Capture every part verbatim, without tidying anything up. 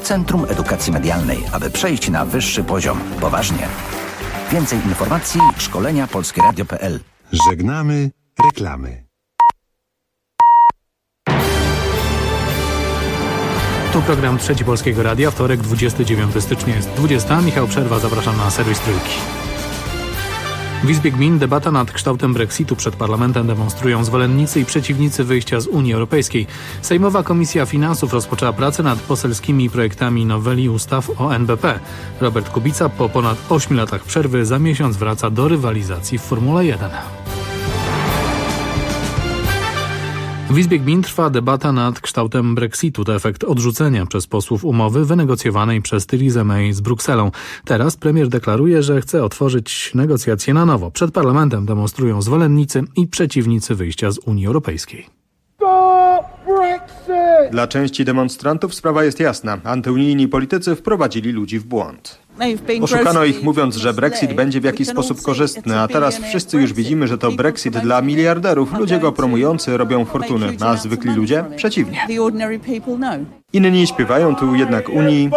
Centrum Edukacji Medialnej, aby przejść na wyższy poziom. Poważnie. Więcej informacji szkolenia polskie radio kropka p l. Żegnamy reklamy. Tu program Trzeci Polskiego Radia, wtorek, dwudziestego dziewiątego stycznia jest dwudziesta. Michał Przerwa, zapraszam na serwis Trójki. W Izbie Gmin debata nad kształtem Brexitu przed parlamentem demonstrują zwolennicy i przeciwnicy wyjścia z Unii Europejskiej. Sejmowa Komisja Finansów rozpoczęła pracę nad poselskimi projektami noweli ustaw o N B P. Robert Kubica po ponad ośmiu latach przerwy za miesiąc wraca do rywalizacji w Formule jeden. W Izbie Gmin trwa debata nad kształtem Brexitu. To efekt odrzucenia przez posłów umowy wynegocjowanej przez Theresa May z Brukselą. Teraz premier deklaruje, że chce otworzyć negocjacje na nowo. Przed parlamentem demonstrują zwolennicy i przeciwnicy wyjścia z Unii Europejskiej. Dla części demonstrantów sprawa jest jasna. Antyunijni politycy wprowadzili ludzi w błąd. Oszukano ich, mówiąc, że Brexit będzie w jakiś sposób korzystny, a teraz wszyscy już widzimy, że to Brexit dla miliarderów. Ludzie go promujący robią fortuny, a zwykli ludzie przeciwnie. Inni śpiewają tu jednak Unii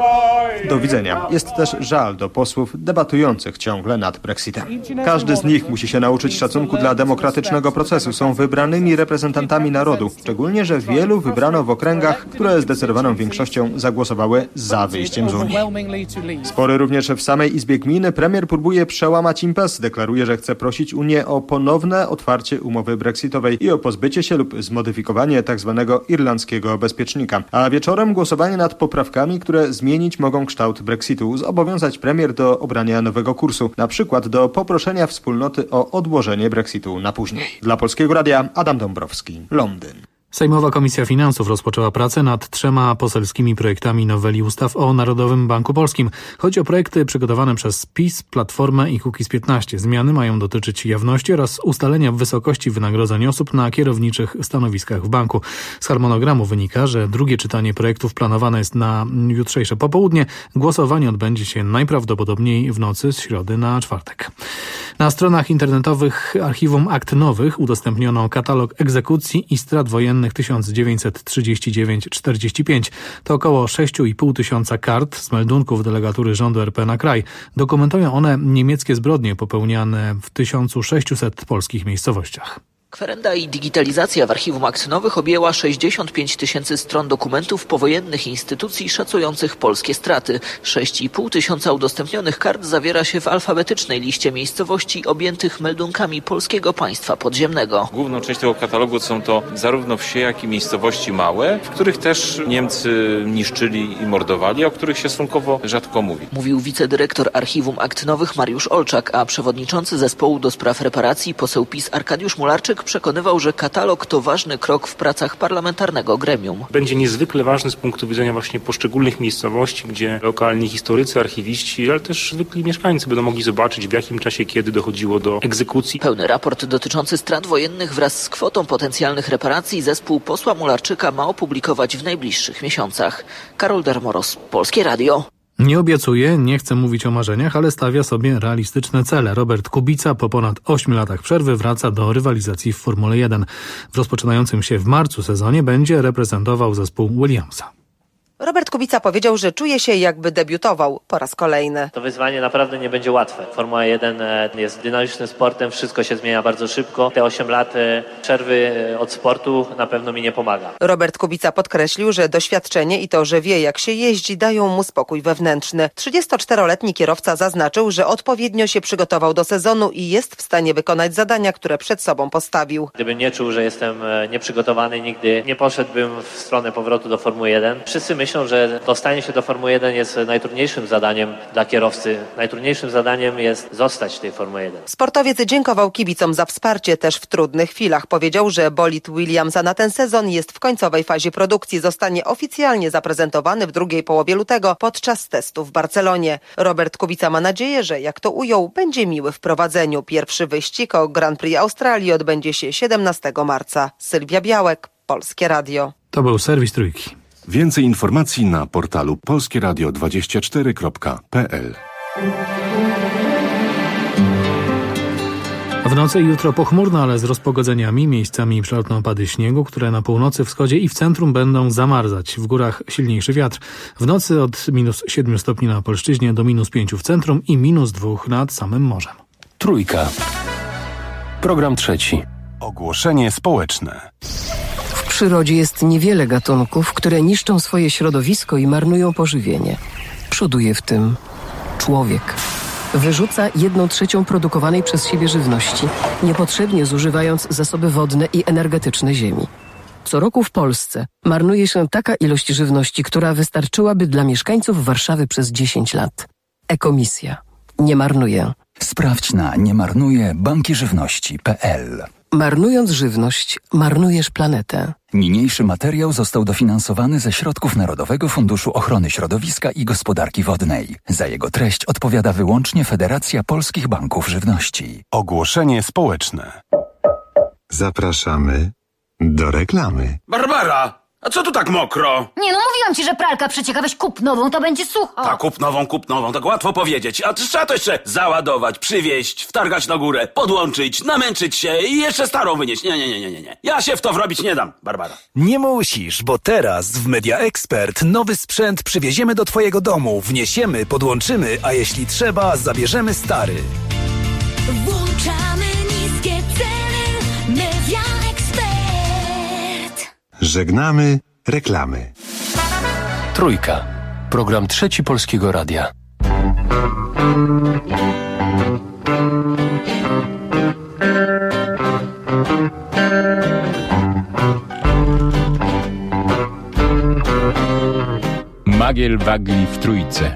do widzenia. Jest też żal do posłów debatujących ciągle nad Brexitem. Każdy z nich musi się nauczyć szacunku dla demokratycznego procesu. Są wybranymi reprezentantami narodu, szczególnie, że wielu wybrano w okręgach, które zdecydowaną większością zagłosowały za wyjściem z Unii. Spory również w samej Izbie Gminy. Premier próbuje przełamać impas. Deklaruje, że chce prosić Unię o ponowne otwarcie umowy brexitowej i o pozbycie się lub zmodyfikowanie tzw. irlandzkiego bezpiecznika. A wieczorem głosowanie nad poprawkami, które zmienić mogą kształt Brexitu, zobowiązać premier do obrania nowego kursu, na przykład do poproszenia wspólnoty o odłożenie Brexitu na później. Dla Polskiego Radia Adam Dąbrowski, Londyn. Sejmowa Komisja Finansów rozpoczęła pracę nad trzema poselskimi projektami noweli ustaw o Narodowym Banku Polskim. Chodzi o projekty przygotowane przez PiS, Platformę i Kukiz piętnaście. Zmiany mają dotyczyć jawności oraz ustalenia wysokości wynagrodzeń osób na kierowniczych stanowiskach w banku. Z harmonogramu wynika, że drugie czytanie projektów planowane jest na jutrzejsze popołudnie. Głosowanie odbędzie się najprawdopodobniej w nocy z środy na czwartek. Na stronach internetowych Archiwum Akt Nowych udostępniono katalog egzekucji i strat wojennych tysiąc dziewięćset trzydzieści dziewięć do czterdziestu pięciu. To około sześć i pół tysiąca kart z meldunków delegatury rządu R P na kraj. Dokumentują one niemieckie zbrodnie popełniane w tysiąc sześciuset polskich miejscowościach. Kwerenda i digitalizacja w Archiwum Akt Nowych objęła sześćdziesiąt pięć tysięcy stron dokumentów powojennych instytucji szacujących polskie straty. sześć i pół tysiąca udostępnionych kart zawiera się w alfabetycznej liście miejscowości objętych meldunkami polskiego państwa podziemnego. Główną część tego katalogu są to zarówno wsie, jak i miejscowości małe, w których też Niemcy niszczyli i mordowali, o których się stosunkowo rzadko mówi. Mówił wicedyrektor Archiwum Akt Nowych Mariusz Olczak, a przewodniczący zespołu do spraw reparacji poseł PiS Arkadiusz Mularczyk przekonywał, że katalog to ważny krok w pracach parlamentarnego gremium. Będzie niezwykle ważny z punktu widzenia właśnie poszczególnych miejscowości, gdzie lokalni historycy, archiwiści, ale też zwykli mieszkańcy będą mogli zobaczyć, w jakim czasie, kiedy dochodziło do egzekucji. Pełny raport dotyczący strat wojennych wraz z kwotą potencjalnych reparacji zespół posła Mularczyka ma opublikować w najbliższych miesiącach. Karol Dermoros, Polskie Radio. Nie obiecuje, nie chce mówić o marzeniach, ale stawia sobie realistyczne cele. Robert Kubica po ponad ośmiu latach przerwy wraca do rywalizacji w Formule jeden. W rozpoczynającym się w marcu sezonie będzie reprezentował zespół Williamsa. Robert Kubica powiedział, że czuje się, jakby debiutował po raz kolejny. To wyzwanie naprawdę nie będzie łatwe. Formuła jeden jest dynamicznym sportem, wszystko się zmienia bardzo szybko. Te osiem lat przerwy od sportu na pewno mi nie pomaga. Robert Kubica podkreślił, że doświadczenie i to, że wie, jak się jeździ, dają mu spokój wewnętrzny. trzydziestoczteroletni kierowca zaznaczył, że odpowiednio się przygotował do sezonu i jest w stanie wykonać zadania, które przed sobą postawił. Gdybym nie czuł, że jestem nieprzygotowany, nigdy nie poszedłbym w stronę powrotu do Formuły jeden. Wszyscy myślą, że dostanie się do Formuły jeden jest najtrudniejszym zadaniem dla kierowcy. Najtrudniejszym zadaniem jest zostać w tej Formule jeden. Sportowiec dziękował kibicom za wsparcie też w trudnych chwilach. Powiedział, że bolid Williamsa na ten sezon jest w końcowej fazie produkcji. Zostanie oficjalnie zaprezentowany w drugiej połowie lutego podczas testu w Barcelonie. Robert Kubica ma nadzieję, że jak to ujął, będzie miły w prowadzeniu. Pierwszy wyścig o Grand Prix Australii odbędzie się siedemnastego marca. Sylwia Białek, Polskie Radio. To był serwis Trójki. Więcej informacji na portalu polskie radio dwadzieścia cztery kropka p l. W nocy i jutro pochmurno, ale z rozpogodzeniami, miejscami przelotne opady śniegu, które na północy, wschodzie i w centrum będą zamarzać. W górach silniejszy wiatr. W nocy od minus siedmiu stopni na Opolszczyźnie do minus pięciu w centrum i minus dwóch nad samym morzem. Trójka. Program trzeci. Ogłoszenie społeczne. W przyrodzie jest niewiele gatunków, które niszczą swoje środowisko i marnują pożywienie. Przoduje w tym człowiek. Wyrzuca jedną trzecią produkowanej przez siebie żywności, niepotrzebnie zużywając zasoby wodne i energetyczne ziemi. Co roku w Polsce marnuje się taka ilość żywności, która wystarczyłaby dla mieszkańców Warszawy przez dziesięć lat. Ekomisja. Nie marnuje. Sprawdź na niemarnuje banki żywności kropka p l. Marnując żywność, marnujesz planetę. Niniejszy materiał został dofinansowany ze środków Narodowego Funduszu Ochrony Środowiska i Gospodarki Wodnej. Za jego treść odpowiada wyłącznie Federacja Polskich Banków Żywności. Ogłoszenie społeczne. Zapraszamy do reklamy. Barbara! A co tu tak mokro? Nie no, mówiłam ci, że pralka przeciekaweś, kup nową, to będzie sucho. Tak, kup nową, kup nową, tak łatwo powiedzieć. A trzeba to jeszcze załadować, przywieźć, wtargać na górę, podłączyć, namęczyć się i jeszcze starą wynieść. Nie, nie, nie, nie, nie. Ja się w to wrobić nie dam, Barbara. Nie musisz, bo teraz w Media Expert nowy sprzęt przywieziemy do twojego domu, wniesiemy, podłączymy, a jeśli trzeba, zabierzemy stary. Włączamy niskie ceny. Media Expert. Żegnamy reklamy. Trójka. Program trzeci Polskiego Radia. Magiel wagli w trójce.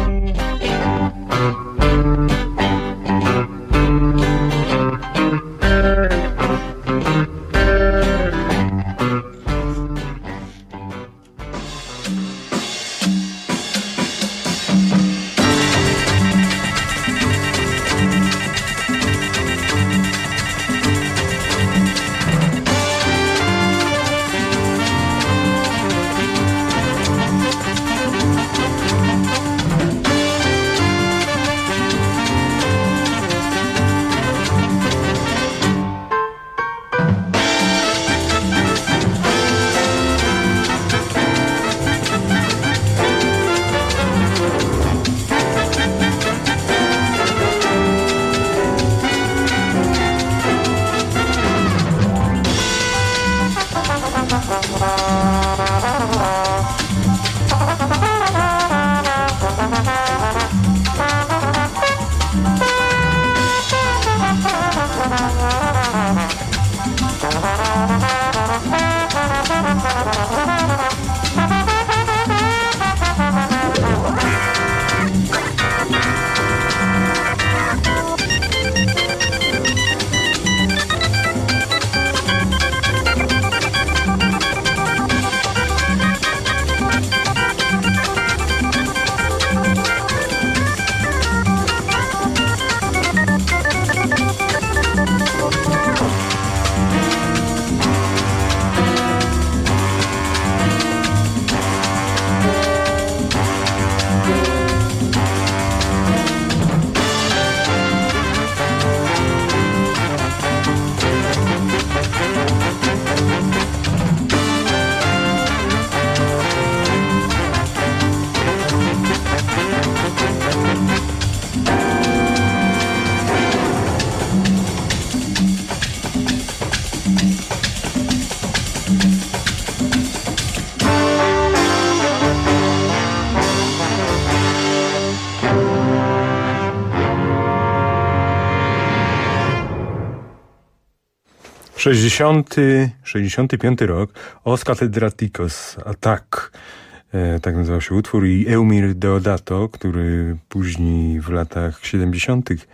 sześćdziesiąty, sześćdziesiąty piąty rok, Os Cathedraticos, Attack, e, tak nazywał się utwór, i Eumir Deodato, który później w latach siedemdziesiątych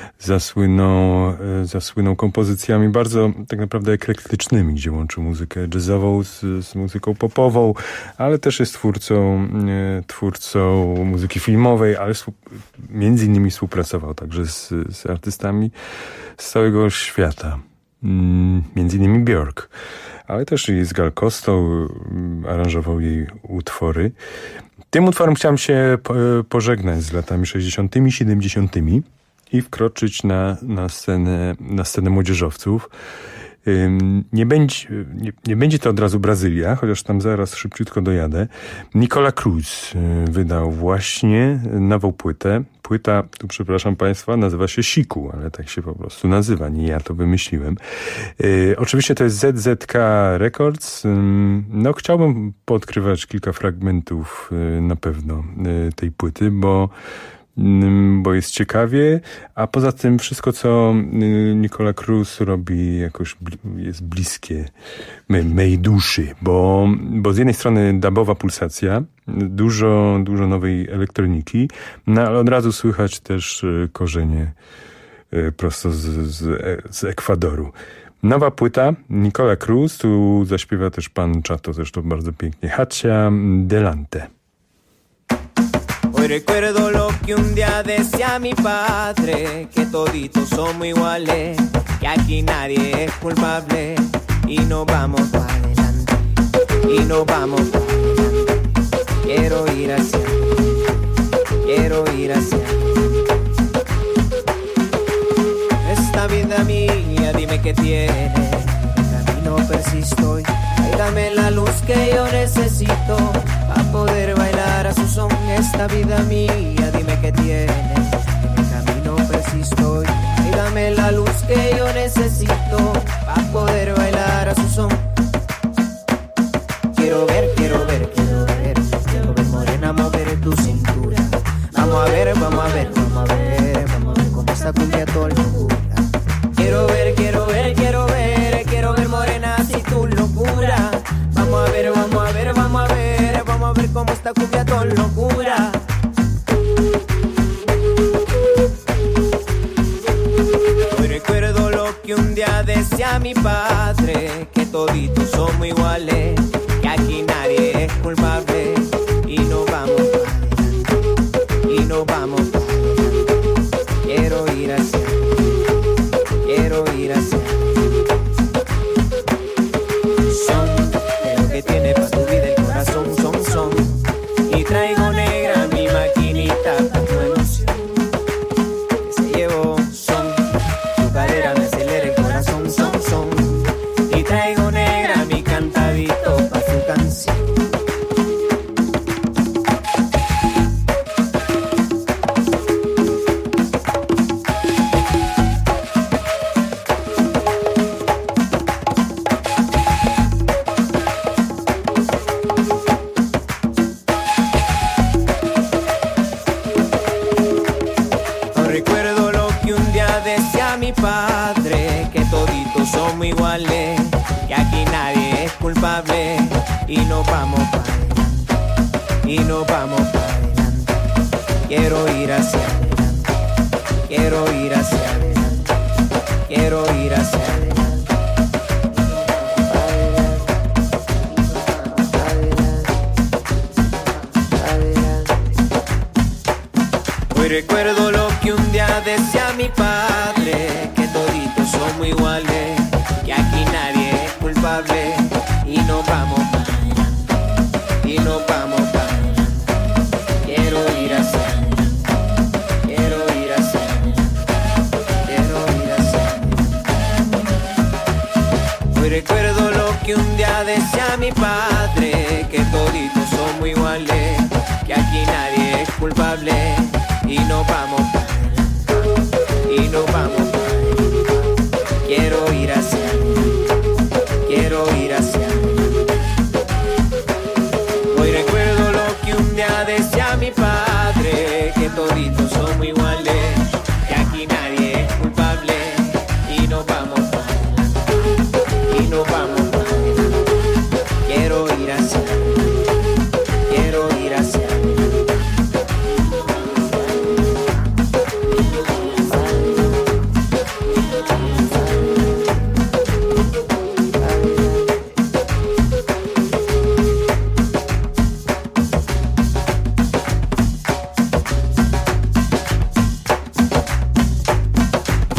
zasłynął, e, zasłynął kompozycjami bardzo tak naprawdę eklektycznymi, gdzie łączył muzykę jazzową z, z muzyką popową, ale też jest twórcą, e, twórcą muzyki filmowej, ale między innymi współpracował także z, z artystami z całego świata. Między innymi Björk, ale też i z Gal Costą aranżował jej utwory. Tym utworem chciałem się pożegnać z latami sześćdziesiątymi, siedemdziesiątymi i wkroczyć na, na, scenę, na scenę młodzieżowców. Nie będzie, nie, nie będzie to od razu Brazylia, chociaż tam zaraz szybciutko dojadę. Nicola Cruz wydał właśnie nową płytę. Płyta, tu przepraszam Państwa, nazywa się Siku, ale tak się po prostu nazywa, nie ja to wymyśliłem. Yy, oczywiście to jest Z Z K Records. Yy, no chciałbym poodkrywać kilka fragmentów yy, na pewno yy, tej płyty, bo bo jest ciekawie, a poza tym wszystko, co Nicola Cruz robi, jakoś jest bliskie mej duszy, bo, bo z jednej strony dubowa pulsacja, dużo, dużo nowej elektroniki, no ale od razu słychać też korzenie prosto z, z, z Ekwadoru. Nowa płyta, Nicola Cruz, tu zaśpiewa też pan Chato, zresztą bardzo pięknie, Hacia Delante. Hoy recuerdo lo que un día decía mi padre, que toditos somos iguales, que aquí nadie es culpable, y no vamos para adelante, y no vamos para adelante. Quiero ir hacia, quiero ir hacia. Esta vida mía, dime qué tiene, el camino persisto y dame la luz que yo necesito para poder bailar a su son. Esta vida mía, dime qué tiene, en el camino persisto y dame la luz que yo necesito para poder bailar a su son. Quiero ver, quiero ver, quiero ver, quiero ver morena mover tu cintura. Vamos a ver, vamos a ver, vamos a ver, vamos a ver cómo esta cumbia todo locura. Quiero ver, quiero ver, quiero ver, quiero ver morena así tu locura. Vamos a ver, vamos a ver, vamos a ver, vamos a ver cómo esta cumbia todo locura. Hoy recuerdo lo que un día decía mi padre, que toditos somos iguales, que aquí nadie es culpable, y no vamos para adelante, y no vamos para adelante. Quiero ir hacia, quiero ir hacia. Son de lo que tiene pa' tu vida el corazón, son, son. Y traigo negra mi maquinita pa' tu emoción, que se llevó, son. Tu cadera me acelera el corazón, son, son. Y traigo negra mi cantadito pa' su canción. Padre, que toditos somos iguales, que aquí nadie es culpable, y no vamos para adelante, y no vamos para adelante. Quiero ir hacia adelante, quiero ir hacia adelante, quiero ir hacia adelante. Hoy recuerdo lo que un día decía mi padre, que toditos somos iguales, que aquí nadie es culpable, y no vamos para adelante, y no vamos para adelante. Quiero ir hacia adelante, quiero ir hacia adelante, quiero ir hacia adelante. Hoy recuerdo lo que un día decía mi padre, que toditos somos iguales, que aquí nadie es culpable, y no vamos para adelante, y no vamos para adelante. Quiero ir hacia adelante, quiero ir hacia adelante. Hoy recuerdo lo que un día decía mi padre, que toditos somos iguales, que aquí nadie es culpable, y no vamos para adelante, y no vamos para adelante. Quiero ir hacia adelante, quiero ir hacia adelante.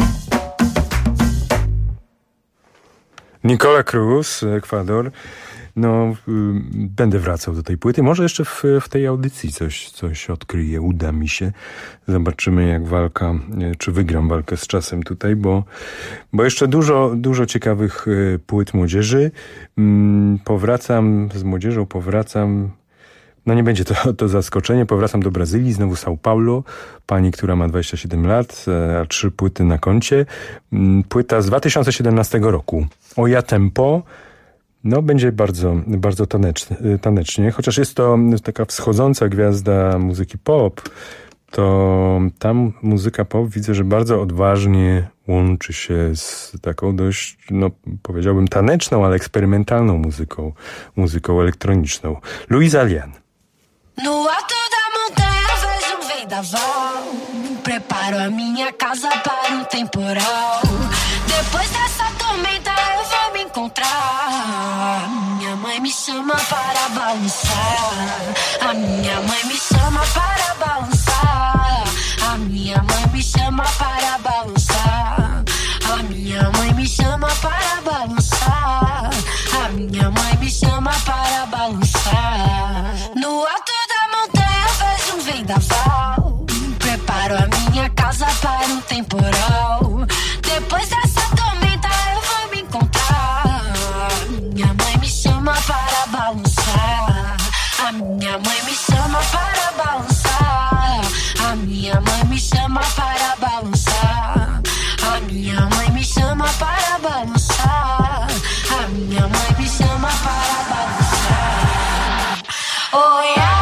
Nicola Cruz, Ekwador. no y, będę wracał do tej płyty. Może jeszcze w, w tej audycji coś, coś odkryję, uda mi się. Zobaczymy, jak walka, czy wygram walkę z czasem tutaj, bo, bo jeszcze dużo, dużo ciekawych y, płyt młodzieży. Mm, powracam z młodzieżą, powracam... No nie będzie to, to zaskoczenie. Powracam do Brazylii, znowu São Paulo. Pani, która ma dwadzieścia siedem lat, a trzy płyty na koncie. Płyta z dwa tysiące siedemnastego roku. Oja Tempo. No będzie bardzo, bardzo tanecznie, tanecznie. Chociaż jest to taka wschodząca gwiazda muzyki pop, to tam muzyka pop widzę, że bardzo odważnie łączy się z taką dość, no powiedziałbym taneczną, ale eksperymentalną muzyką, muzyką elektroniczną. Luisa Lian. No alto da montanha vejo um vendaval. Preparo a minha casa para um temporal. Depois dessa tormenta eu vou me encontrar. Minha mãe me chama para balançar. A minha mãe me chama para balançar. A minha mãe me chama para balançar. A minha mãe me chama para balançar. A minha mãe me chama para balançar. No alto vejo um vendaval. Preparo a minha casa para um temporal. Depois dessa tormenta eu vou me encontrar. Minha mãe me chama para balançar. A minha mãe me chama para balançar. A minha mãe me chama para balançar. A minha mãe me chama para balançar. A minha mãe me chama para balançar. Oh yeah.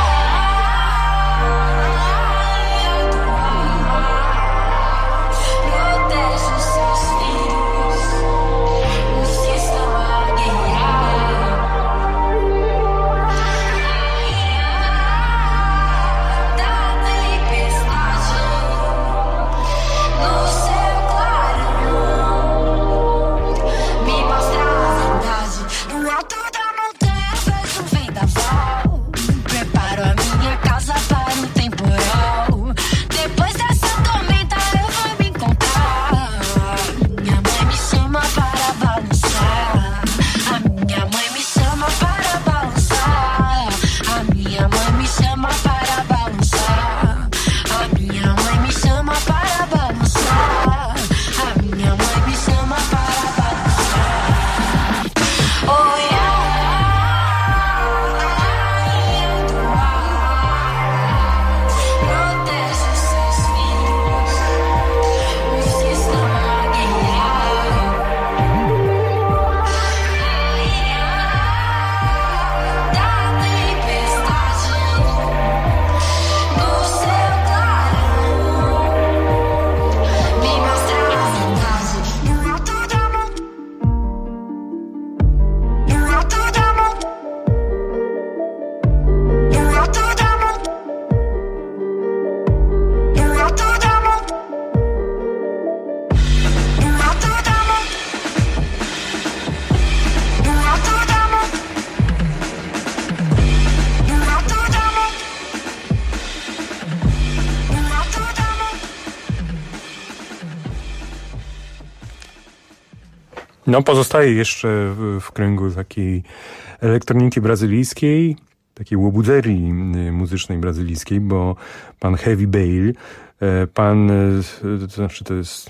No, pozostaje jeszcze w, w kręgu takiej elektroniki brazylijskiej, takiej łobuzerii muzycznej brazylijskiej, bo pan Heavy Bale, pan, to znaczy to jest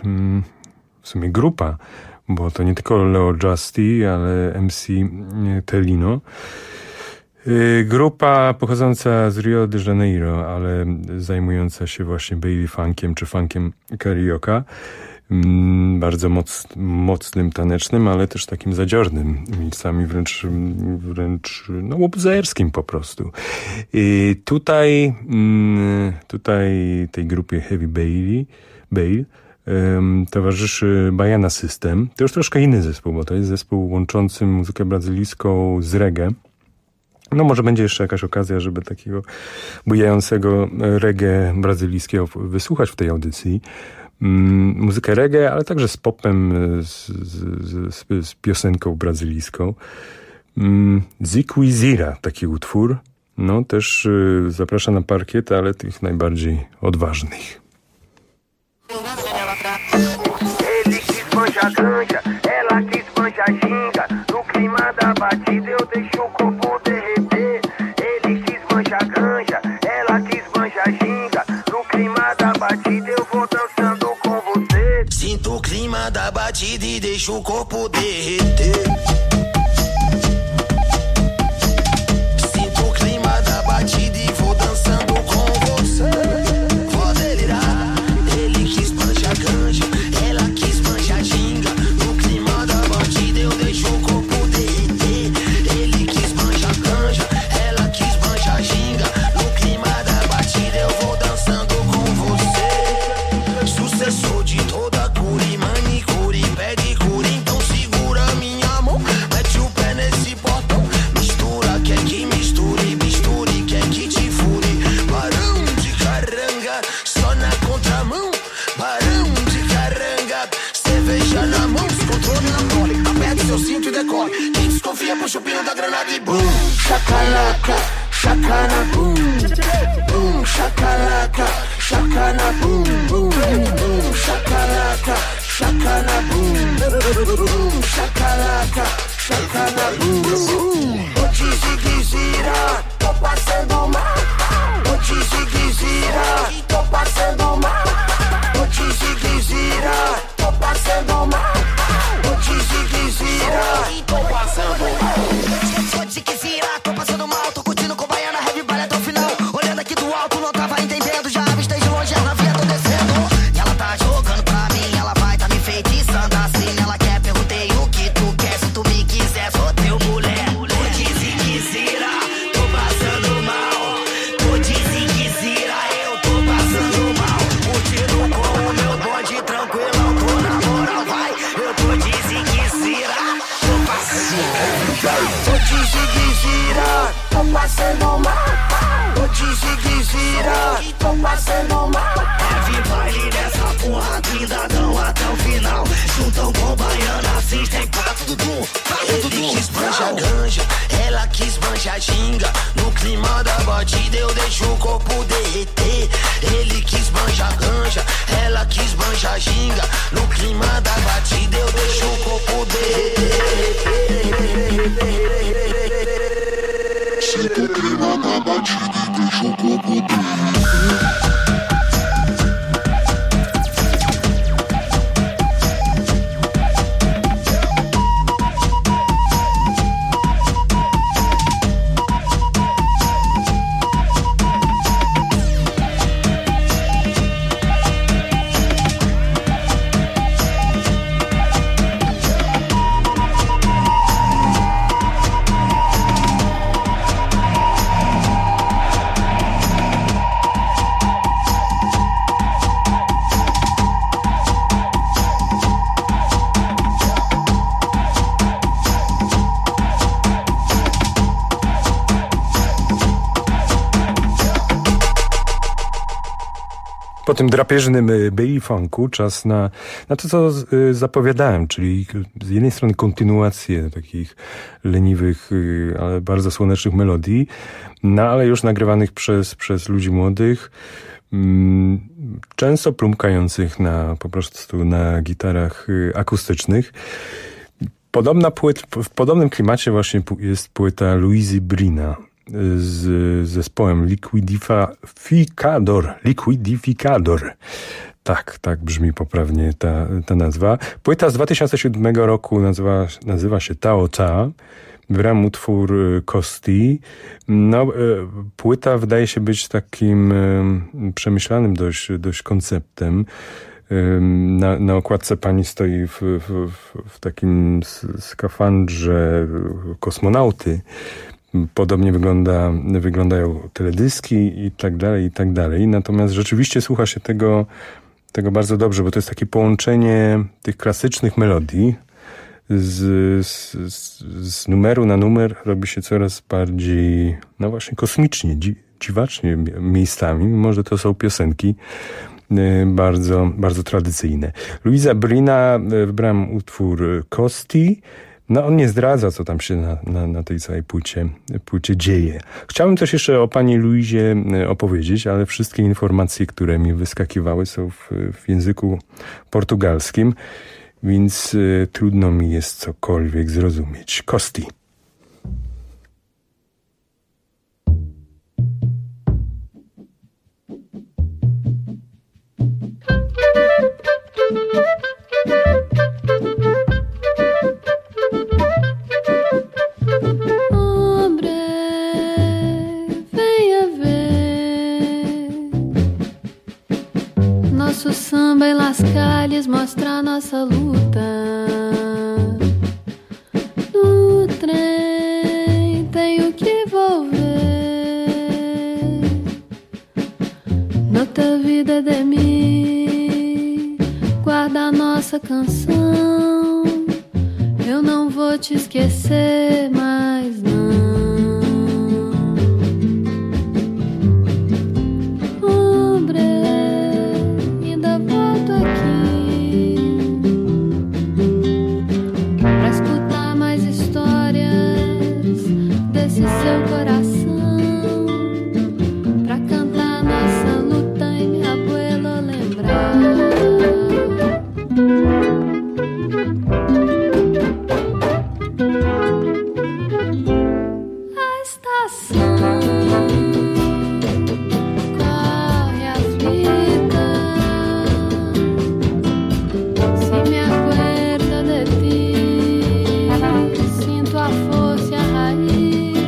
w sumie grupa, bo to nie tylko Leo Justy, ale M C Telino. Grupa pochodząca z Rio de Janeiro, ale zajmująca się właśnie Bailey funkiem czy funkiem carioca. Bardzo moc, mocnym, tanecznym, ale też takim zadziornym, miejscami wręcz, wręcz no, łobuzerskim po prostu. I tutaj, tutaj tej grupie Heavy Bailey, Bale um, towarzyszy Baiana System. To już troszkę inny zespół, bo to jest zespół łączący muzykę brazylijską z reggae. No może będzie jeszcze jakaś okazja, żeby takiego bujającego reggae brazylijskiego wysłuchać w tej audycji. Mm, muzykę reggae, ale także z popem, z, z, z, z piosenką brazylijską. Mm, Zikwizira, taki utwór. No też y, zaprasza na parkiet, ale tych najbardziej odważnych. Ele quis manja ganja, ela quis manja ginga. No clima da batida eu deixo batida e deixa o corpo derreter. Sinto o clima da batida e vou dançando com você. Vou delirar, ele quis manchar ganja, ela quis manchar ginga. No clima da batida eu deixo o corpo derreter. Ele quis manchar ganja, ela quis manchar ginga. No clima da batida eu vou dançando com você. Sucessor de toda cura e manicure, pedicure, então segura minha mão, mete o pé nesse portão. Mistura, quer que misture, misture, quer que te fure. Barão de caranga, só na contramão. Barão de caranga, cerveja na mão, controle na mole. Aperta seu cinto e decore. Quem desconfia puxa o pino da granada e bum. Chacalaca, chacana bum. Bum, chacalaca, chacana bum. Bum, bum, chacalaca, chacana bum. Bum, chacalaca, chacana bum. O Tiziguizira, tô passando mal. O Tiziguizira, tô passando mal. O Tiziguizira, tô passando mal. O Tiziguizira, tô passando mal. O Tiziguizira, tô passando mal. Tô curtindo com baiana, heavy balé até o final. Olhando aqui do alto, não tava entendendo. Já avistei de longe, ela via tô descendo. E ela tá jogando pra mim, ela vai tá me feitiçando assim. Ela quer, perguntei o que tu quer. Se tu me quiser, sou teu mulher. O Tiziguizira, tô passando mal. O Tiziguizira, eu tô passando mal. Curtindo com o meu bonde tranquilão. Tô na moral, vai. Eu tô Tiziguizira, tô passando mal. O Tiziguizira, tô passando mal. O Tiziguizira, tô passando mal. Heavy baile nessa porra, quindadão até o final. Juntam com baiana, assistem pato do dum. Ele quis manchar ganja, ela quis manchar ginga. No clima da batida eu deixo o corpo derreter. Ele quis manchar ganja, ela quis manchar ginga. No clima da batida eu deixo o corpo derreter. Sinto o clima da batida e deixo o corpo derreter. Po tym drapieżnym baby funku czas na, na to, co zapowiadałem, czyli z jednej strony kontynuację takich leniwych, ale bardzo słonecznych melodii, no ale już nagrywanych przez, przez ludzi młodych, często plumkających na, po prostu na gitarach akustycznych. Podobna płyt, w podobnym klimacie właśnie jest płyta Louisy Brina z zespołem Liquidificador. Liquidificador. Tak, tak brzmi poprawnie ta, ta nazwa. Płyta z dwa tysiące siódmego roku nazywa, nazywa się Tao Ta. Wybrałem utwór Kosti. No, płyta wydaje się być takim przemyślanym dość, dość konceptem. Na, na okładce pani stoi w, w, w takim skafandrze kosmonauty. Podobnie wygląda, wyglądają teledyski i tak dalej, i tak dalej. Natomiast rzeczywiście słucha się tego, tego bardzo dobrze, bo to jest takie połączenie tych klasycznych melodii z, z, z numeru na numer robi się coraz bardziej, no właśnie kosmicznie, dzi, dziwacznie miejscami, mimo że to są piosenki bardzo, bardzo tradycyjne. Louisa Brina, wybrałem utwór Kosti. No on nie zdradza, co tam się na, na, na tej całej płycie, płycie dzieje. Chciałem też jeszcze o pani Luizie opowiedzieć, ale wszystkie informacje, które mi wyskakiwały, są w, w języku portugalskim, więc y, trudno mi jest cokolwiek zrozumieć. Kosti. samba em las calles mostra nossa luta. No trem tenho que volver. Noutra vida de mim, guarda a nossa canção. Eu não vou te esquecer mais não. Seu coração pra cantar nossa luta e meu abuelo lembrar. A estação corre a vida. Se me acuerdo de ti, sinto a força e a raiz.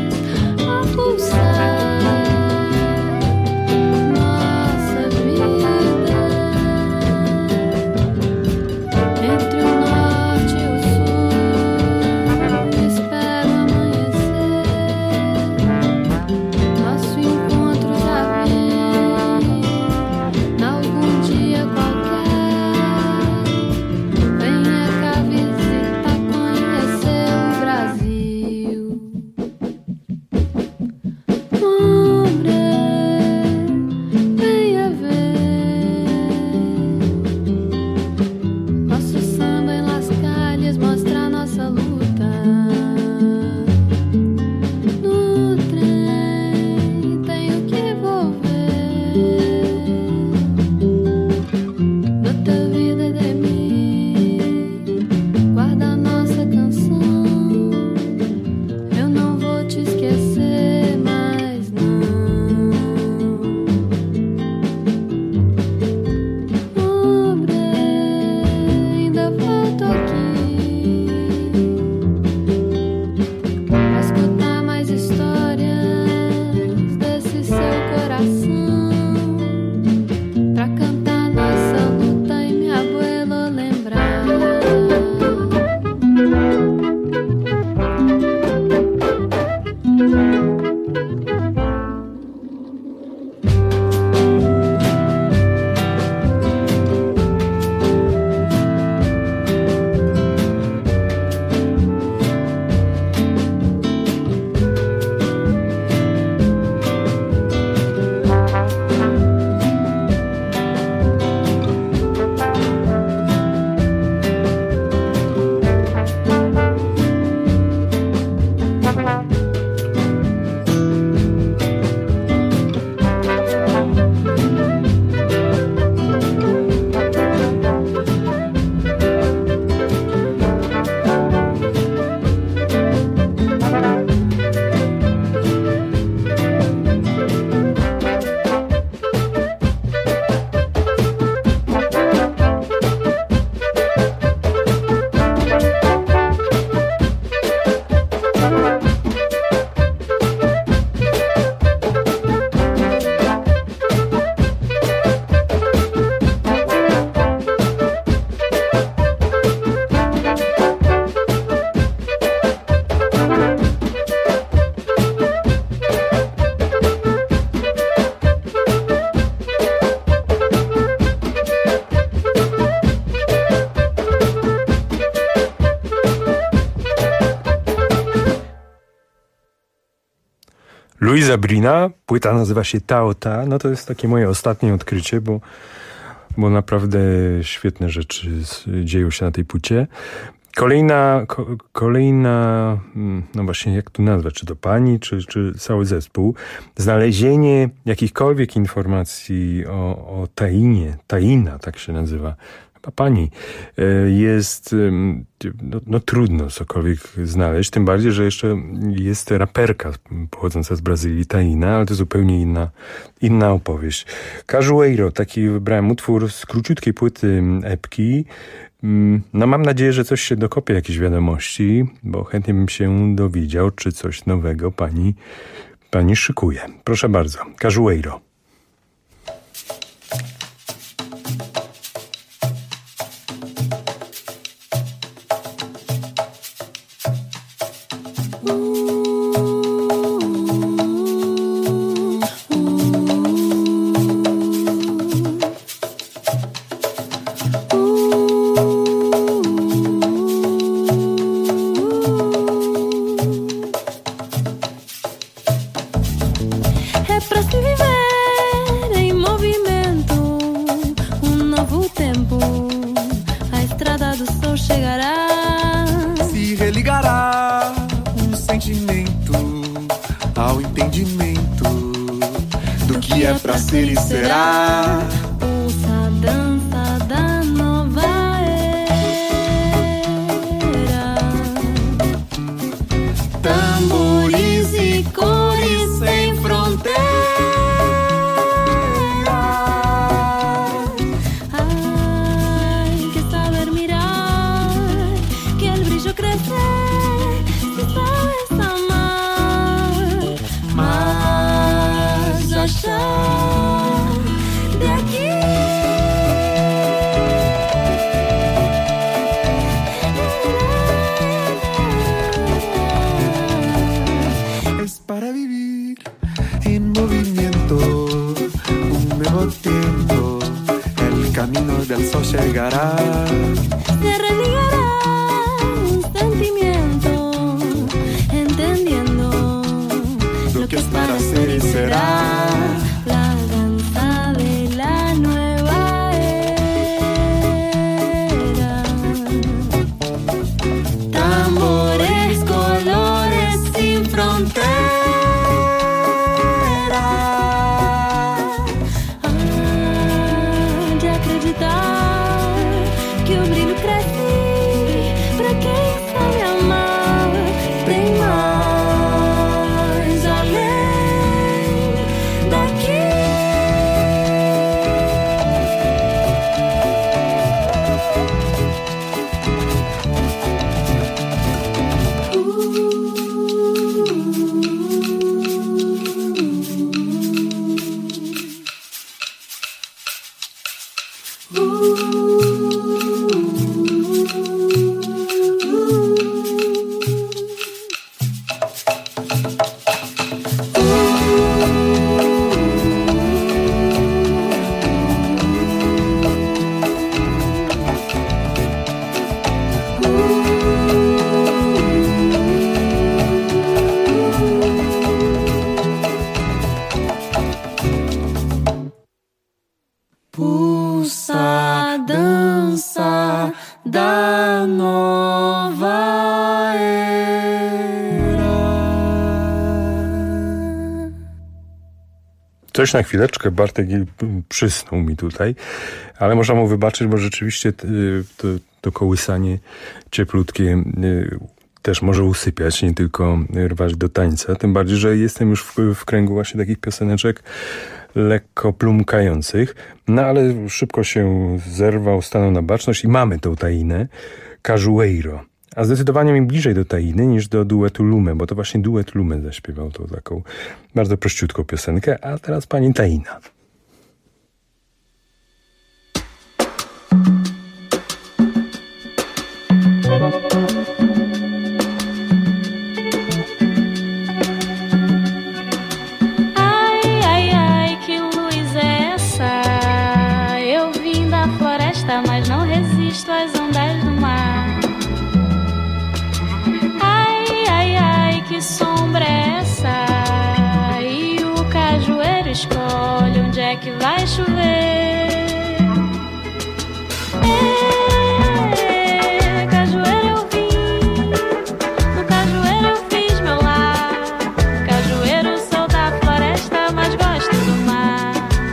Luisa Brina, płyta nazywa się Ta Ta. No to jest takie moje ostatnie odkrycie, bo, bo naprawdę świetne rzeczy dzieją się na tej płycie. Kolejna, ko, kolejna, no właśnie jak tu nazwać, czy to pani, czy, czy cały zespół, znalezienie jakichkolwiek informacji o, o Tainie, Taina, tak się nazywa, chyba pani, jest no, no trudno cokolwiek znaleźć, tym bardziej, że jeszcze jest raperka pochodząca z Brazylii, Taina, ale to zupełnie inna, inna opowieść. Cajueiro, taki wybrałem utwór z króciutkiej płyty epki. No mam nadzieję, że coś się dokopie, jakieś wiadomości, bo chętnie bym się dowiedział, czy coś nowego pani, pani szykuje. Proszę bardzo, Cajueiro. ser e será. Pulsa a dança da nova era. Tambores e cores sem fronteira. Hay que saber mirar, que el brillo crece si sabes amar. Mas allá de aquí es para vivir en movimiento, un nuevo tiempo, el camino del sol llegará. Se religará un sentimiento, entendiendo Lo que es para ser y será. la danza de la nueva era. Tambores, colores sin frontera. Ah, de acreditar que o brilho cresce pra quem sabe amar. Tem mais além daqui. Pulsa a dança da nova era. Coś na chwileczkę, Bartek przysnął mi tutaj, ale można mu wybaczyć, bo rzeczywiście to, to kołysanie cieplutkie też może usypiać, nie tylko rwać do tańca. Tym bardziej, że jestem już w, w kręgu właśnie takich pioseneczek lekko plumkających, no ale szybko się zerwał, stanął na baczność i mamy tą Tainę, Cajueiro. A zdecydowanie mi bliżej do Tainy niż do duetu Lume, bo to właśnie duet Lume zaśpiewał tą taką bardzo prościutką piosenkę, a teraz pani Taina. Mas não resisto às ondas do mar. Ai, ai, ai, que sombra é essa? E o cajueiro escolhe onde é que vai chover. É, cajueiro eu vim, no cajueiro eu fiz meu lar. Cajueiro sou da floresta, mas gosto do mar.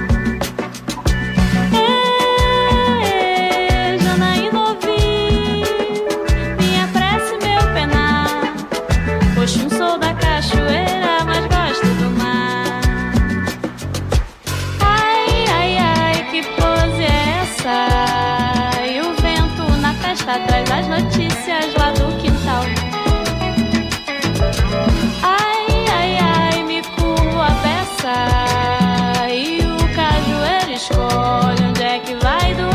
Oxum, sou da cachoeira, mas gosto do mar. Ai, ai, ai, que pose é essa? E o vento na festa traz as notícias lá do quintal. Ai, ai, ai, me curvo a beça. E o cajueiro escolhe onde é que vai doer.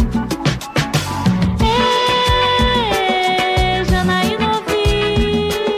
Janaína ouvi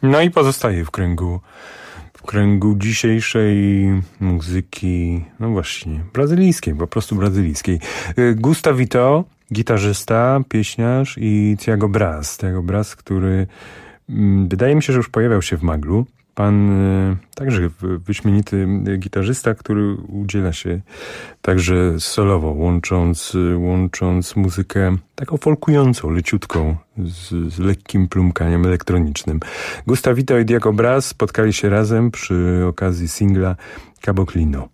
No i pozostaje w kręgu, w kręgu dzisiejszej muzyki, no właśnie, brazylijskiej, po prostu brazylijskiej. Gustavito, gitarzysta, pieśniarz i Thiago Braz. Thiago Braz, który wydaje mi się, że już pojawiał się w Maglu. Pan także wyśmienity gitarzysta, który udziela się także solowo, łącząc, łącząc muzykę taką folkującą, leciutką, z, z lekkim plumkaniem elektronicznym. Gustavito i Thiago Braz spotkali się razem przy okazji singla Caboclino.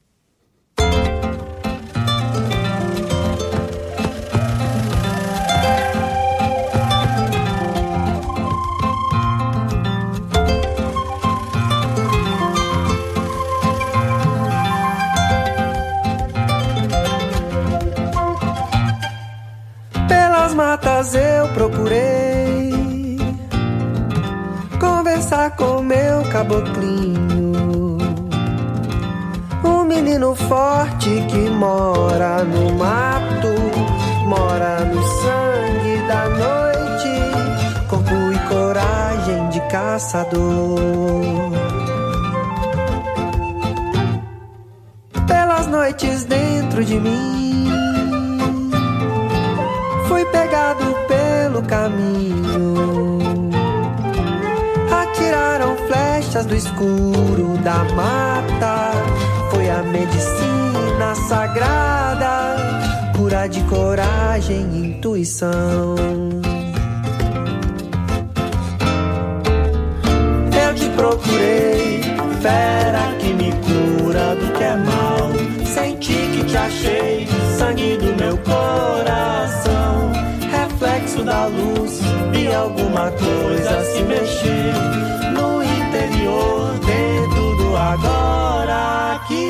Matas eu procurei conversar com meu caboclinho, um menino forte que mora no mato, mora no sangue da noite, corpo e coragem de caçador. Pelas noites dentro de mim fui pegado pelo caminho, atiraram flechas do escuro da mata, foi a medicina sagrada, cura de coragem e intuição. Eu te procurei, fera que me cura do que é mal, senti que te achei, sangue do meu coração, reflexo da luz, vi alguma coisa se mexer no interior, dentro do agora aqui.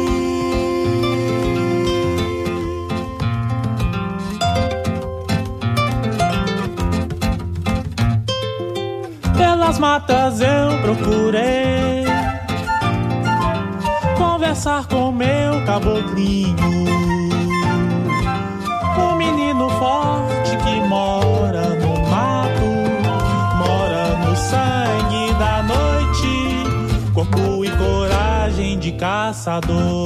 Pelas matas eu procurei conversar com meu caboclinho, um menino forte que mora no mato, mora no sangue da noite, corpo e coragem de caçador.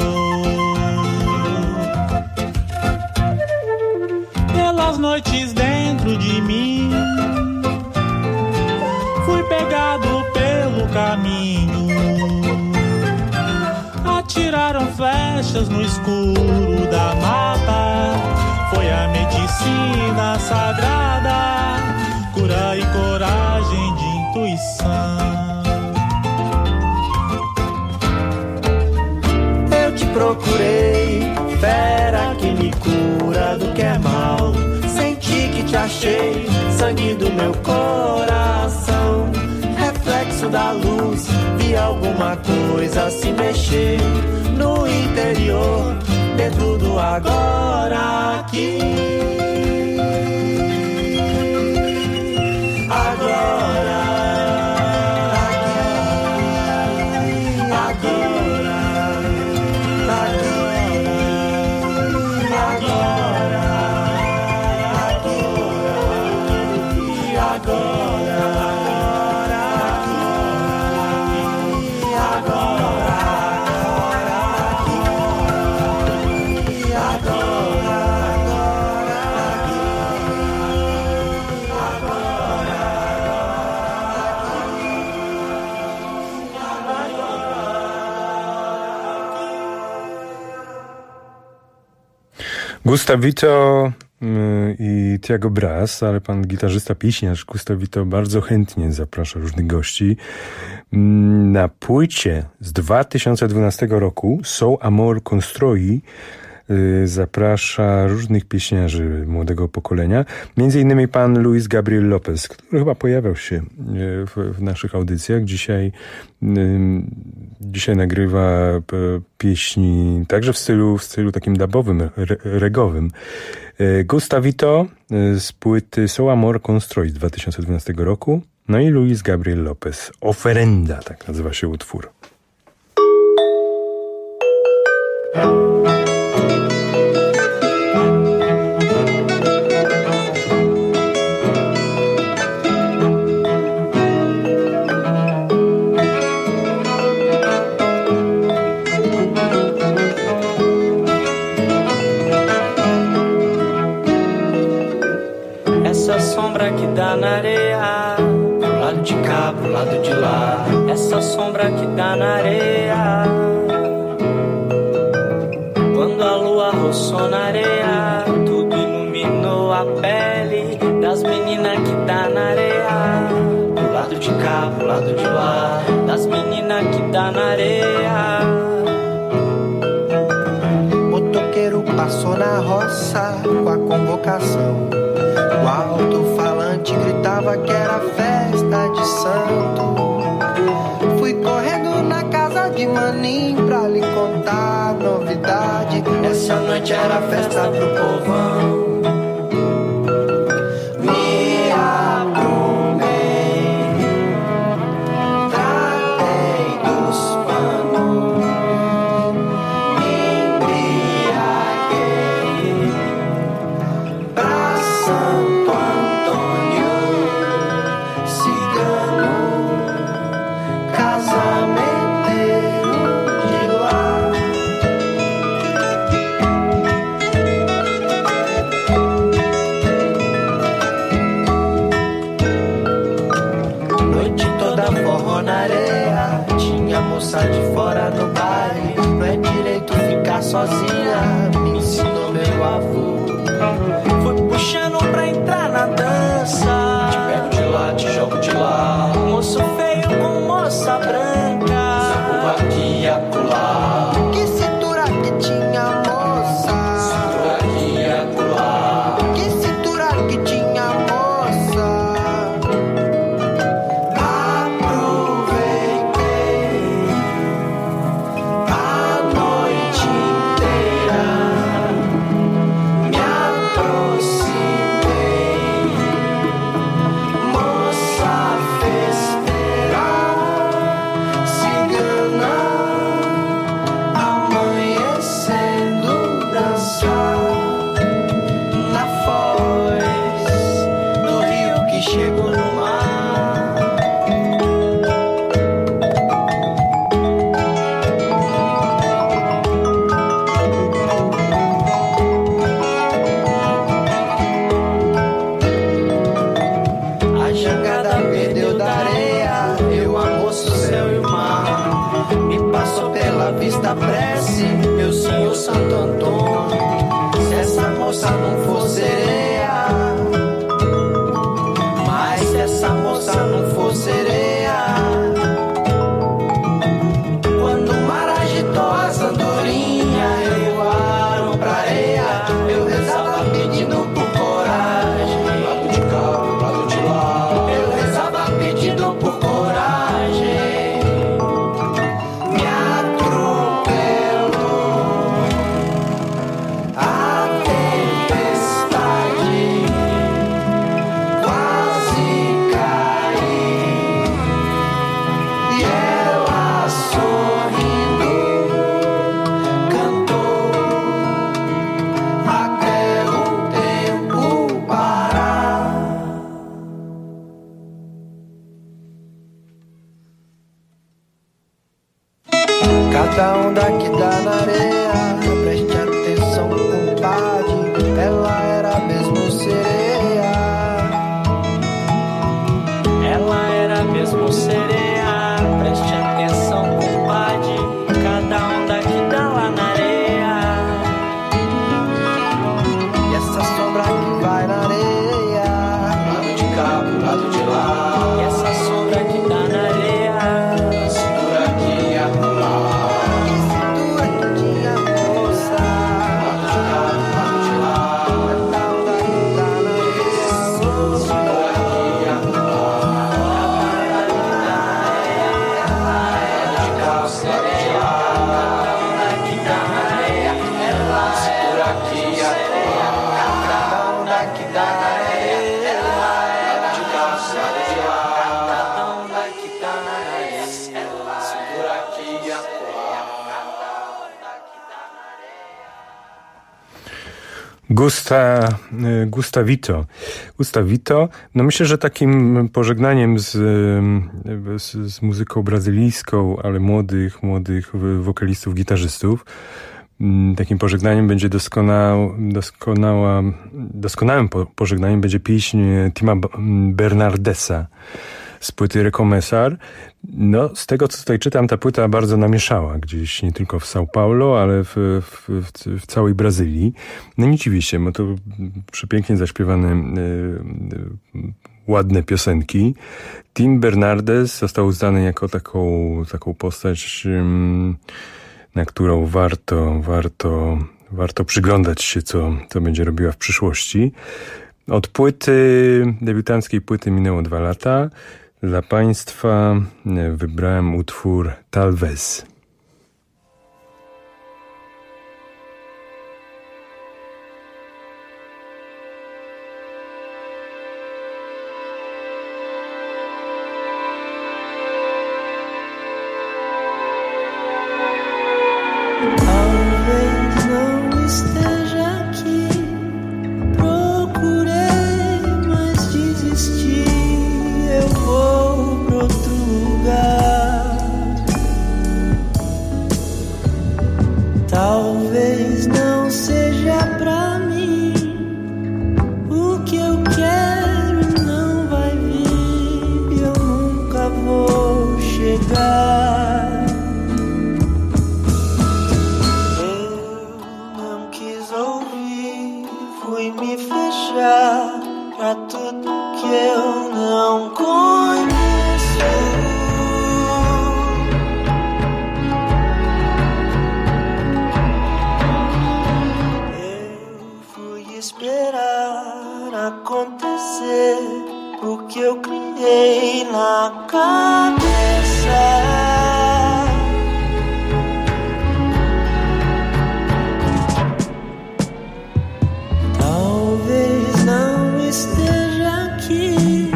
Pelas noites dentro de mim fui pegado pelo caminho, atiraram flechas no escuro da mata, foi a medicina sagrada, cura e coragem de intuição. Eu te procurei, fera que me cura do que é mal, senti que te achei, sangue do meu coração, reflexo da luz, vi alguma coisa se mexer no interior, dentro do agora aqui. Agora aqui, agora, agora, agora, agora. Gustavito i Thiago Braz, ale pan gitarzysta, pieśniarz Gustavito bardzo chętnie zaprasza różnych gości. Na płycie z dwa tysiące dwunastego roku Sou Amor Constroi zaprasza różnych pieśniarzy młodego pokolenia. Między innymi pan Luis Gabriel Lopez, który chyba pojawiał się w, w naszych audycjach. Dzisiaj, dzisiaj nagrywa pieśni także w stylu, w stylu takim dubowym, re, regowym. Gustavito z płyty Sou Amor Constroi z dwa tysiące dwunastego roku. No i Luis Gabriel Lopez. Oferenda, tak nazywa się utwór. dá na areia, pro lado de cá, pro lado de lá, essa sombra que dá na areia. Quando a lua roçou na areia, tudo iluminou a pele das meninas que dá na areia, pro lado de cá, pro lado de lá, das meninas que dá na areia. Motoqueiro passou na roça com a convocação. O alto-falante gritava que era festa de santo. Fui correndo na casa de maninho pra lhe contar a novidade. Essa noite era festa pro povão. Me aprumei, tratei dos panos, me embriaguei pra Santo Antônio, cigano, casamenteiro de lá. Noite toda forró na areia, tinha moça de fora no baile. Não é direito ficar sozinha, me ensinou meu avô. Foi puxando pra entrar na dança, te pego de lá, te jogo de lá. Moço feio com moça branca, saco aqui e acolá. Que cintura que tinha moça, cintura aqui e acolá. Que cintura que tinha moça. Aproveitei a noite inteira, me aproximei, moça festeira, cigana, amanhecendo dançar na foz do rio que chegou no mar. A jangada perdeu da areia, eu, a moça, o céu e o mar. Me passou pela vista a prece, meu senhor Santo Antônio. Se essa moça não for sereia, mas se essa moça não for sereia, quando o mar agitou as andorinhas, voaram pra areia, eu rezava pedindo por coragem. Lado de cá, lado de lá, eu rezava pedindo por coragem. Me atropelou a tempestade, quase caí, e ela sorrindo cantou até o tempo parar. Cada onda que dá na areia, preste atenção, compadre, ela era mesmo sereia. Ela era mesmo sereia, preste atenção, compadre, cada onda que dá lá na areia. E essa sombra que vai na areia, lado de cá, pro lado de lá. E essa sombra que dá na areia, cintura aqui e acolá. Que cintura que tinha moça, lado de cá, pro lado de lá. Cada onda que dá na areia, cintura aqui e acolá. De cá, pro lado de lá. Cada onda que dá na areia, ela cintura aqui e acolá. Cada onda que dá na areia, ela de cá, pro lado de lá. Cada onda que dá na areia, ela cintura aqui e acolá. Gusta, Gustawito. Gustawito, no myślę, że takim pożegnaniem z, z, z muzyką brazylijską, ale młodych, młodych wokalistów, gitarzystów, takim pożegnaniem będzie doskonał, doskonała, doskonałym po, pożegnaniem będzie pieśń Tima Bernardesa z płyty Recomesar. No, z tego, co tutaj czytam, ta płyta bardzo namieszała gdzieś, nie tylko w São Paulo, ale w, w, w, w całej Brazylii. No nie dziwię się, bo to przepięknie zaśpiewane y, y, ładne piosenki. Tim Bernardes został uznany jako taką, taką postać, y, na którą warto, warto, warto przyglądać się, co, co będzie robiła w przyszłości. Od płyty, debiutanckiej płyty minęło dwa lata. Dla Państwa wybrałem utwór Talvez. Talvez não esteja aqui. Procurei, mas desisti. Eu vou pra outro lugar. Talvez não seja pra mim. O que eu quero não vai vir. Eu nunca vou chegar. Fui me fechar pra tudo que eu não conheço. Eu fui esperar acontecer o que eu criei na cabeça. Talvez não esteja aqui.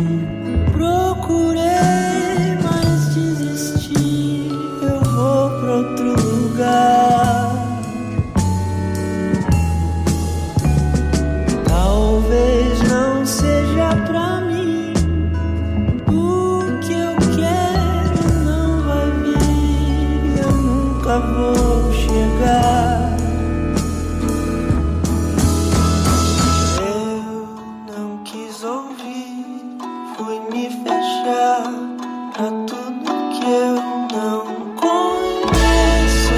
Procurei, mas desisti. Eu vou pra outro lugar. Talvez não seja pra mim. O que eu quero não vai vir. Eu nunca vou chegar. Pra tudo que eu não conheço.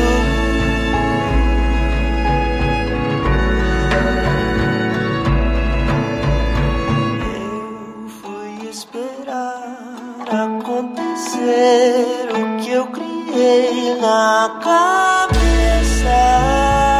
Eu fui esperar acontecer o que eu criei na cabeça.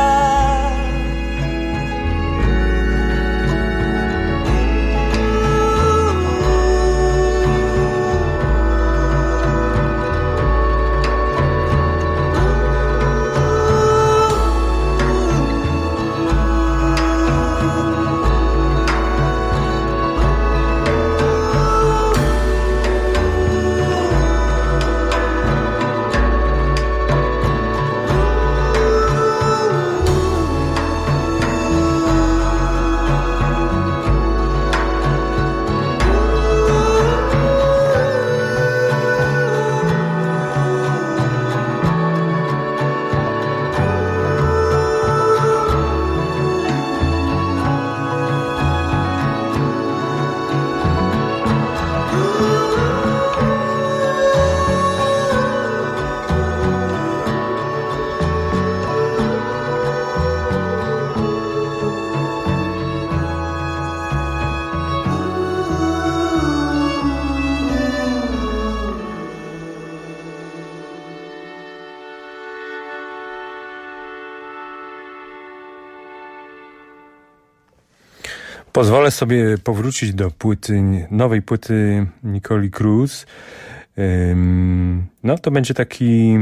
Pozwolę sobie powrócić do płyty, nowej płyty Nicoli Cruz. No to będzie taki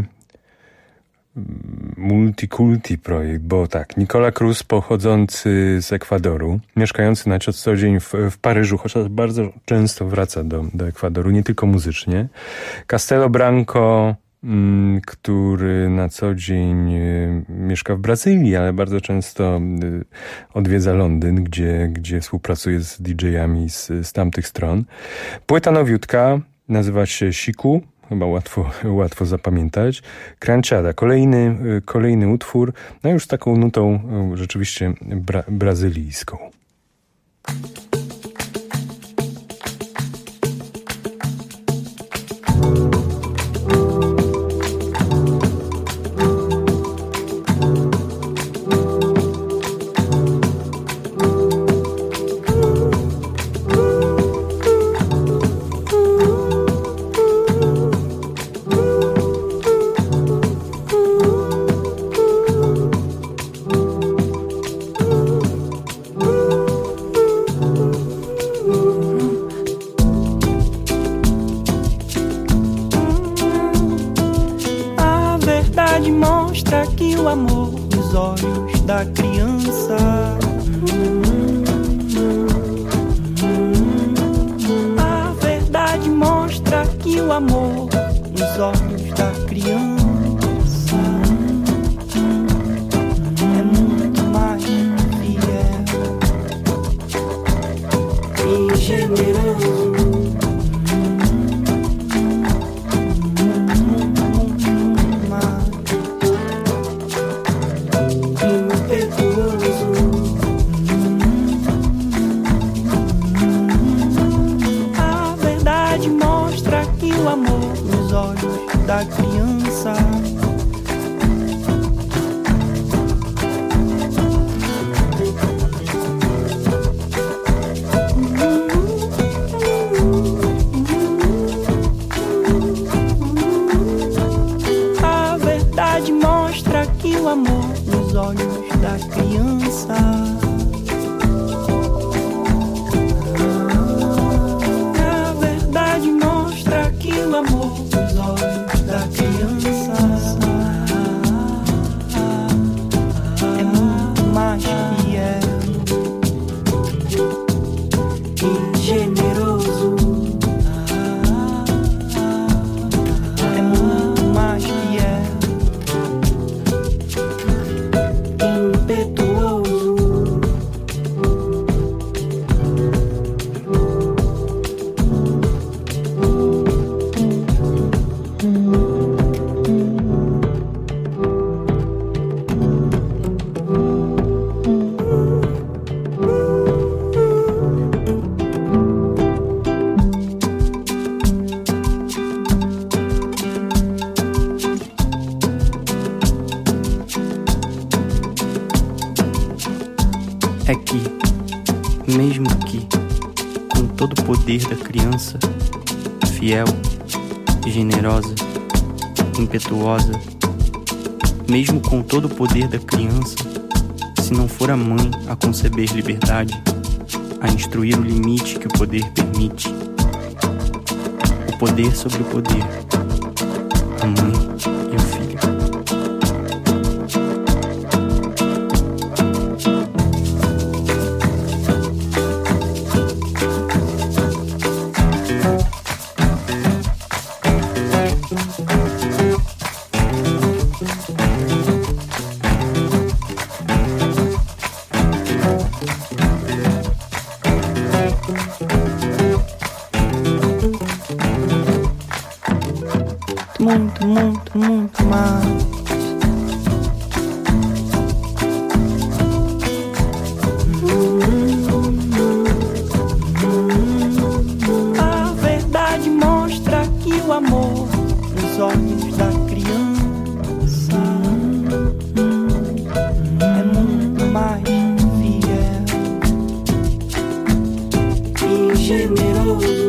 multikulti projekt, bo tak, Nicola Cruz pochodzący z Ekwadoru, mieszkający na co dzień w, w Paryżu, chociaż bardzo często wraca do, do Ekwadoru, nie tylko muzycznie. Castelo Branco, m, który na co dzień y, mieszka w Brazylii, ale bardzo często y, odwiedza Londyn, gdzie, gdzie współpracuje z didżejami z, z tamtych stron. Płyta nowiutka nazywa się Siku. chyba łatwo, łatwo zapamiętać. Cranchada, kolejny, kolejny utwór, no już z taką nutą rzeczywiście bra- brazylijską. É que, mesmo que, com todo o poder da criança, fiel, generosa, impetuosa, mesmo com todo o poder da criança, se não for a mãe a conceber liberdade, a instruir o limite que o poder permite, o poder sobre o poder, a mãe e o filho. Muito, muito, muito mais. A verdade mostra que o amor nos olhos da criança é muito mais fiel e generoso.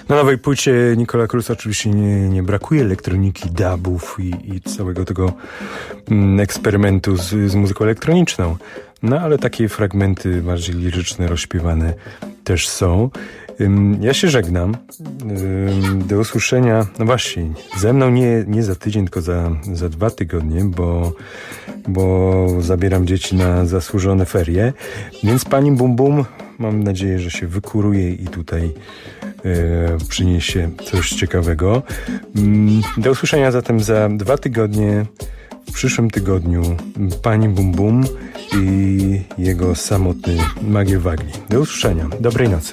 Na nowej płycie Nicola Cruz oczywiście nie, nie brakuje elektroniki, dubów i, i całego tego mm, eksperymentu z, z muzyką elektroniczną. No ale takie fragmenty bardziej liryczne, rozśpiewane też są. Ym, ja się żegnam. Ym, do usłyszenia, no właśnie, ze mną nie, nie za tydzień, tylko za, za dwa tygodnie, bo, bo zabieram dzieci na zasłużone ferie. Więc pani Bum Bum, mam nadzieję, że się wykuruje i tutaj e, przyniesie coś ciekawego. Ym, do usłyszenia zatem za dwa tygodnie. W przyszłym tygodniu pani Bum Bum i jego samotny Magiel Wagli. Do usłyszenia. Dobrej nocy.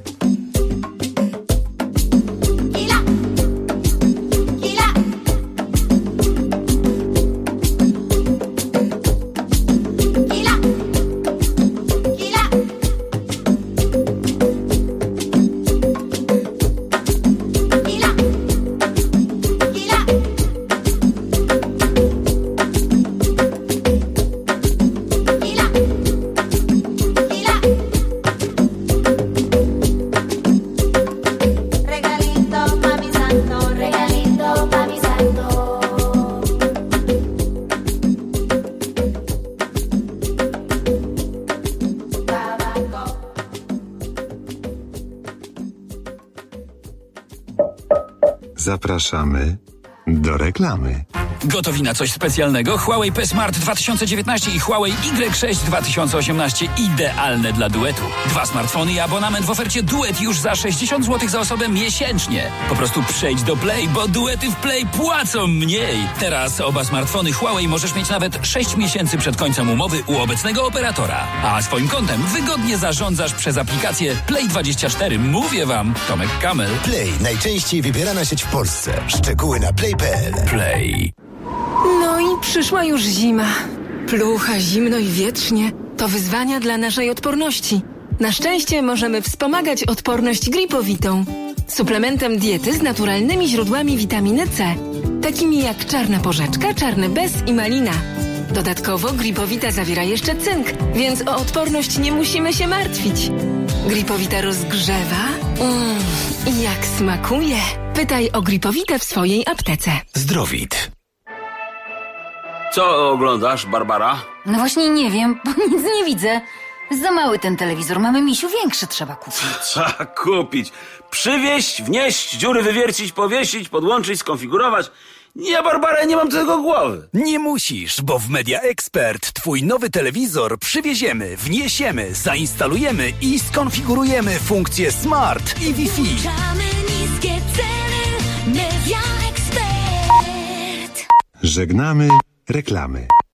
Zapraszamy do reklamy. Gotowi na coś specjalnego? Huawei P Smart dwa tysiące dziewiętnaście i Huawei Y sześć dwa tysiące osiemnaście idealne dla duetu. Dwa smartfony i abonament w ofercie duet już za sześćdziesiąt złotych za osobę miesięcznie. Po prostu przejdź do Play, bo duety w Play płacą mniej. Teraz oba smartfony Huawei możesz mieć nawet sześć miesięcy przed końcem umowy u obecnego operatora. A swoim kontem wygodnie zarządzasz przez aplikację Play dwadzieścia cztery. Mówię wam, Tomek Kamel. Play, najczęściej wybierana sieć w Polsce. Szczegóły na play kropka p l. Play. No i przyszła już zima. Plucha, zimno i wietrznie. To wyzwania dla naszej odporności. Na szczęście możemy wspomagać odporność gripowitą. Suplementem diety z naturalnymi źródłami witaminy C. Takimi jak czarna porzeczka, czarny bez i malina. Dodatkowo gripowita zawiera jeszcze cynk, więc o odporność nie musimy się martwić. Gripowita rozgrzewa. Mmm, jak smakuje. Pytaj o gripowitę w swojej aptece. Zdrowit. Co oglądasz, Barbara? No właśnie nie wiem, bo nic nie widzę. Za mały ten telewizor. Mamy, misiu, większy trzeba kupić. Trzeba kupić. Przywieźć, wnieść, dziury wywiercić, powiesić, podłączyć, skonfigurować. Nie, Barbara, nie mam do tego głowy. Nie musisz, bo w Media Expert twój nowy telewizor przywieziemy, wniesiemy, zainstalujemy i skonfigurujemy funkcje Smart i Wi-Fi. Niskie ceny, Media Expert. Żegnamy reklamy.